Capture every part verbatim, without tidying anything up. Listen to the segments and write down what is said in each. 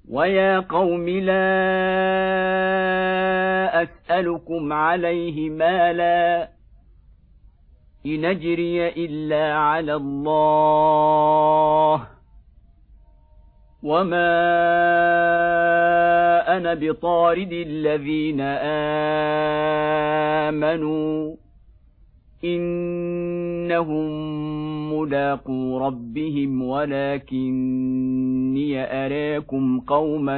ويا قوم لا أسألكم عليه مالا إن أجري إلا على الله وما أنا بطارد الذين آمنوا إنهم ملاقو ربهم ولكني أراكم قوما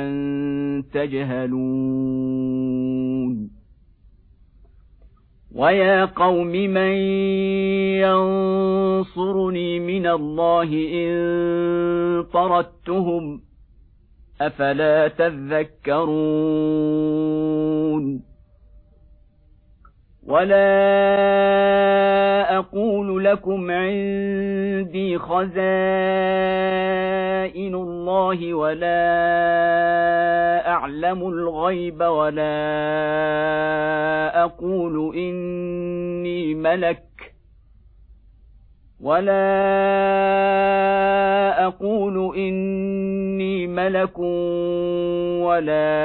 تجهلون ويا قوم من ينصرني من الله إن طردتهم أفلا تذكرون ولا أقول لكم عندي خزائن الله ولا أعلم الغيب ولا أقول إني ملك ولا أقول إني ملك ولا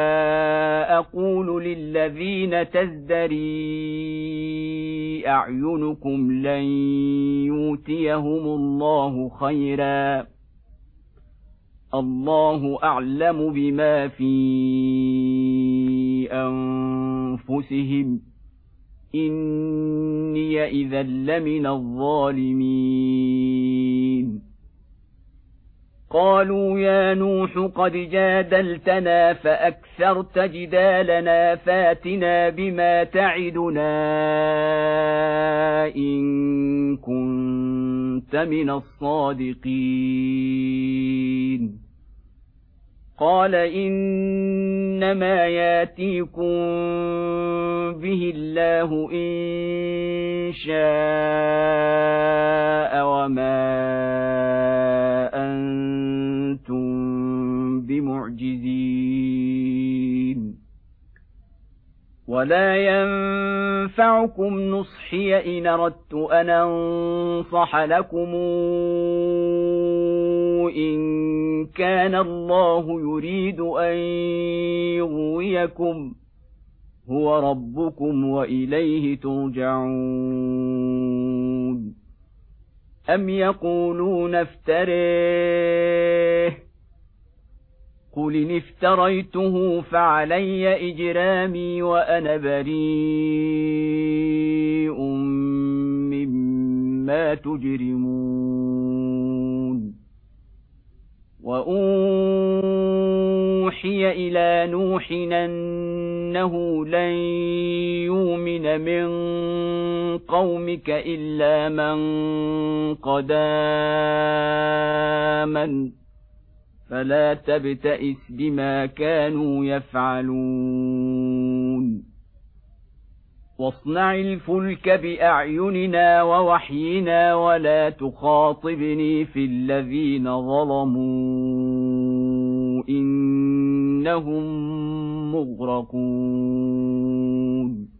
أقول للذين تزدري أعينكم لن يؤتيهم الله خيرا الله أعلم بما في أنفسهم إني إذا لمن الظالمين قالوا يا نوح قد جادلتنا فأكثرت جدالنا فاتنا بما تعدنا إن كنت من الصادقين قال إنما ياتيكم به الله إن شاء وما أنتم بمعجزين ولا ينفعكم نصحي إن أردت أن أنصح لكم إن كان الله يريد أن يغويكم هو ربكم وإليه ترجعون أم يقولون افتريه قل إن افتريته فعلي إجرامي وأنا بريء مما تجرمون وأوحي إلى نوح أنه لن يؤمن من قومك إلا من قد آمن فلا تبتئس بما كانوا يفعلون واصنع الفلك بأعيننا ووحينا ولا تخاطبني في الذين ظلموا إنهم مغرقون